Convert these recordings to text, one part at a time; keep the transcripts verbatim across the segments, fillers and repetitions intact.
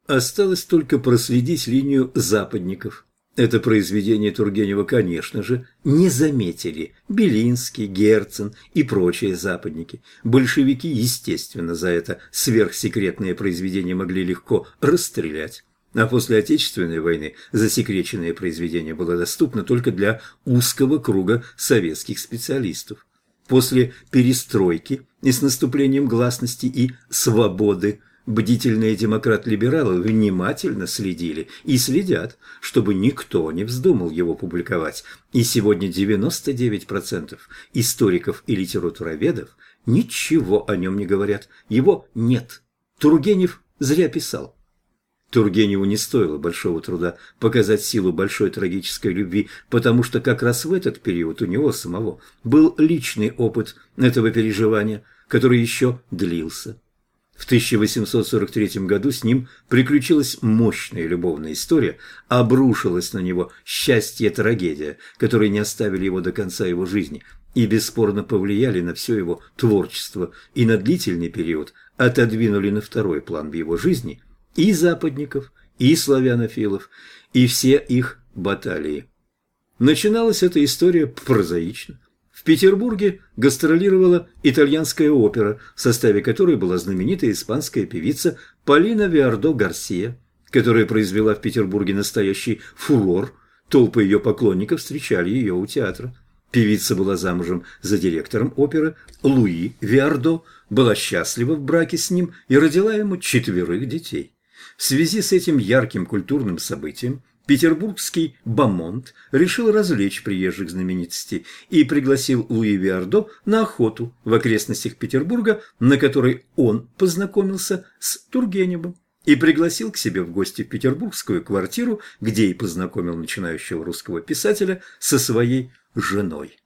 Осталось только проследить линию западников. Это произведение Тургенева, конечно же, не заметили Белинский, Герцен и прочие западники. Большевики, естественно, за это сверхсекретное произведение могли легко расстрелять. А после Отечественной войны засекреченное произведение было доступно только для узкого круга советских специалистов. После перестройки и с наступлением гласности и свободы бдительные демократ-либералы внимательно следили и следят, чтобы никто не вздумал его публиковать. И сегодня девяносто девять процентов историков и литературоведов ничего о нем не говорят. Его нет. Тургенев зря писал. Тургеневу не стоило большого труда показать силу большой трагической любви, потому что как раз в этот период у него самого был личный опыт этого переживания, который еще длился. В тысяча восемьсот сорок третьем году с ним приключилась мощная любовная история, обрушилась на него счастье-трагедия, которые не оставили его до конца его жизни и бесспорно повлияли на все его творчество и на длительный период отодвинули на второй план в его жизни и западников, и славянофилов, и все их баталии. Начиналась эта история прозаично. В Петербурге гастролировала итальянская опера, в составе которой была знаменитая испанская певица Полина Виардо Гарсия, которая произвела в Петербурге настоящий фурор. Толпы ее поклонников встречали ее у театра. Певица была замужем за директором оперы Луи Виардо, была счастлива в браке с ним и родила ему четверых детей. В связи с этим ярким культурным событием петербургский бомонд решил развлечь приезжих знаменитостей и пригласил Луи Виардо на охоту в окрестностях Петербурга, на которой он познакомился с Тургеневым, и пригласил к себе в гости в петербургскую квартиру, где и познакомил начинающего русского писателя со своей женой.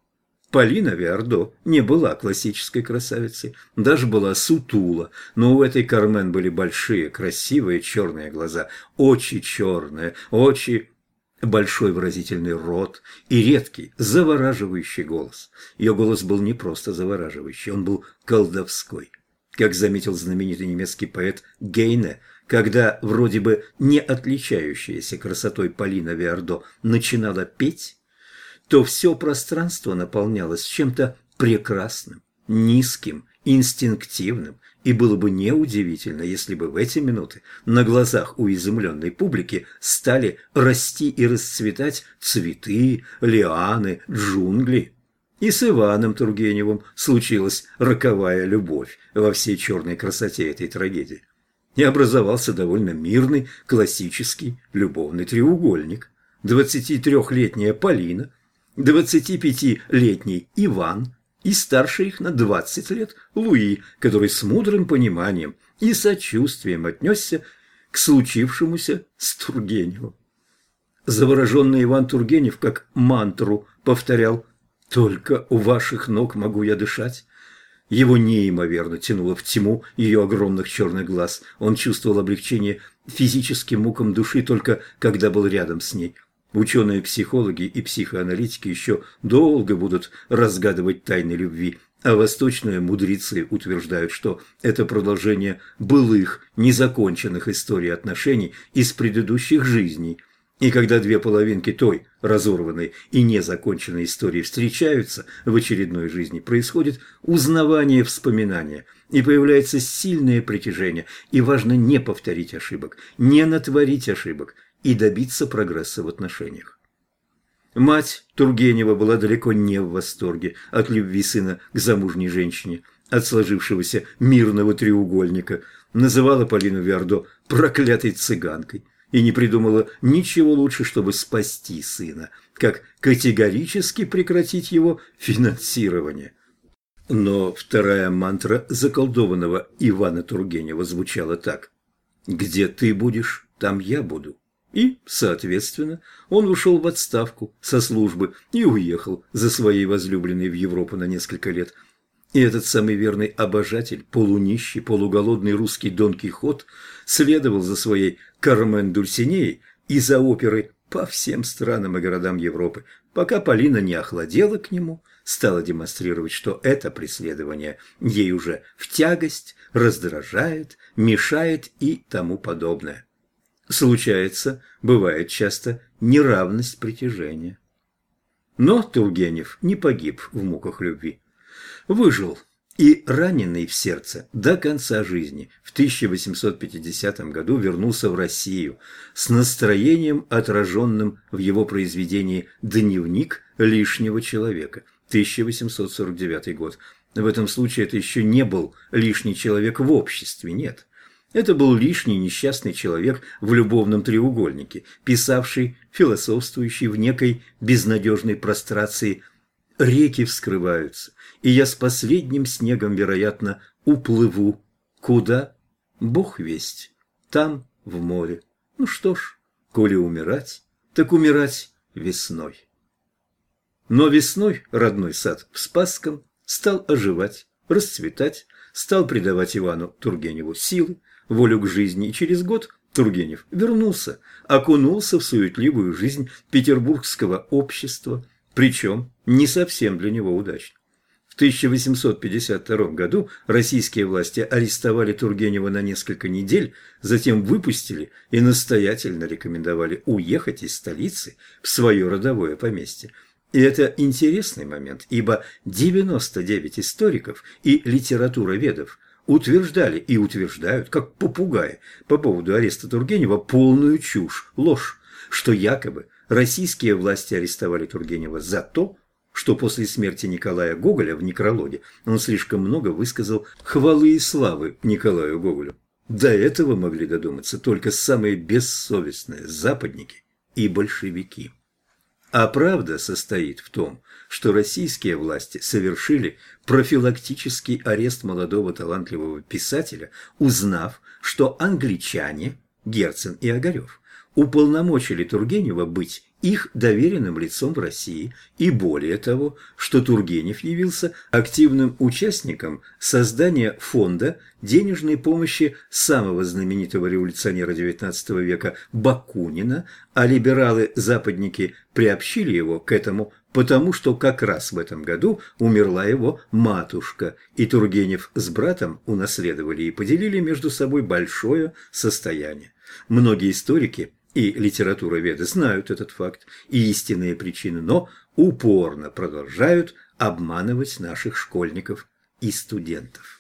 Полина Виардо не была классической красавицей, даже была сутула, но у этой Кармен были большие, красивые черные глаза, очи черные, очи, большой выразительный рот и редкий, завораживающий голос. Ее голос был не просто завораживающий, он был колдовской. Как заметил знаменитый немецкий поэт Гейне, когда вроде бы не отличающаяся красотой Полина Виардо начинала петь, то все пространство наполнялось чем-то прекрасным, низким, инстинктивным, и было бы неудивительно, если бы в эти минуты на глазах у изумленной публики стали расти и расцветать цветы, лианы, джунгли. И с Иваном Тургеневым случилась роковая любовь во всей черной красоте этой трагедии. И образовался довольно мирный классический любовный треугольник. Двадцатитрёхлетняя Полина, двадцатипятилетний Иван и старше их на двадцать лет Луи, который с мудрым пониманием и сочувствием отнесся к случившемуся с Тургеневым. Завороженный Иван Тургенев как мантру повторял: «Только у ваших ног могу я дышать». Его неимоверно тянуло в тьму ее огромных черных глаз. Он чувствовал облегчение физическим мукам души только когда был рядом с ней. Ученые-психологи и психоаналитики еще долго будут разгадывать тайны любви, а восточные мудрецы утверждают, что это продолжение былых, незаконченных историй отношений из предыдущих жизней. И когда две половинки той разорванной и незаконченной истории встречаются в очередной жизни, происходит узнавание вспоминания, и появляется сильное притяжение, и важно не повторить ошибок, не натворить ошибок, и добиться прогресса в отношениях. Мать Тургенева была далеко не в восторге от любви сына к замужней женщине, от сложившегося мирного треугольника, называла Полину Виардо проклятой цыганкой и не придумала ничего лучше, чтобы спасти сына, как категорически прекратить его финансирование. Но вторая мантра заколдованного Ивана Тургенева звучала так: «Где ты будешь, там я буду». И, соответственно, он ушел в отставку со службы и уехал за своей возлюбленной в Европу на несколько лет. И этот самый верный обожатель, полунищий, полуголодный русский Дон Кихот, следовал за своей Кармен Дульсинеей и за оперой по всем странам и городам Европы, пока Полина не охладела к нему, стала демонстрировать, что это преследование ей уже в тягость, раздражает, мешает и тому подобное. Случается, бывает часто, неравность притяжения. Но Тургенев не погиб в муках любви. Выжил и, раненый в сердце, до конца жизни в тысяча восемьсот пятидесятом году вернулся в Россию с настроением, отраженным в его произведении «Дневник лишнего человека», тысяча восемьсот сорок девятый год. В этом случае это еще не был лишний человек в обществе, нет. Это был лишний несчастный человек в любовном треугольнике, писавший, философствующий в некой безнадежной прострации. Реки вскрываются, и я с последним снегом, вероятно, уплыву. Куда? Бог весть. Там, в море. Ну что ж, коли умирать, так умирать весной. Но весной родной сад в Спасском стал оживать, расцветать, стал придавать Ивану Тургеневу силы, волю к жизни, и через год Тургенев вернулся, окунулся в суетливую жизнь петербургского общества, причем не совсем для него удачно. В тысяча восемьсот пятьдесят втором году российские власти арестовали Тургенева на несколько недель, затем выпустили и настоятельно рекомендовали уехать из столицы в свое родовое поместье. И это интересный момент, ибо девяносто девять историков и литературоведов утверждали и утверждают, как попугаи, по поводу ареста Тургенева полную чушь, ложь, что якобы российские власти арестовали Тургенева за то, что после смерти Николая Гоголя в некрологе он слишком много высказал хвалы и славы Николаю Гоголю. До этого могли додуматься только самые бессовестные западники и большевики. А правда состоит в том, что российские власти совершили профилактический арест молодого талантливого писателя, узнав, что англичане, Герцен и Огарев, уполномочили Тургенева быть их доверенным лицом в России, и более того, что Тургенев явился активным участником создания фонда денежной помощи самого знаменитого революционера девятнадцатого века Бакунина, а либералы-западники приобщили его к этому, потому что как раз в этом году умерла его матушка, и Тургенев с братом унаследовали и поделили между собой большое состояние. Многие историки и литературоведы знают этот факт и истинные причины, но упорно продолжают обманывать наших школьников и студентов.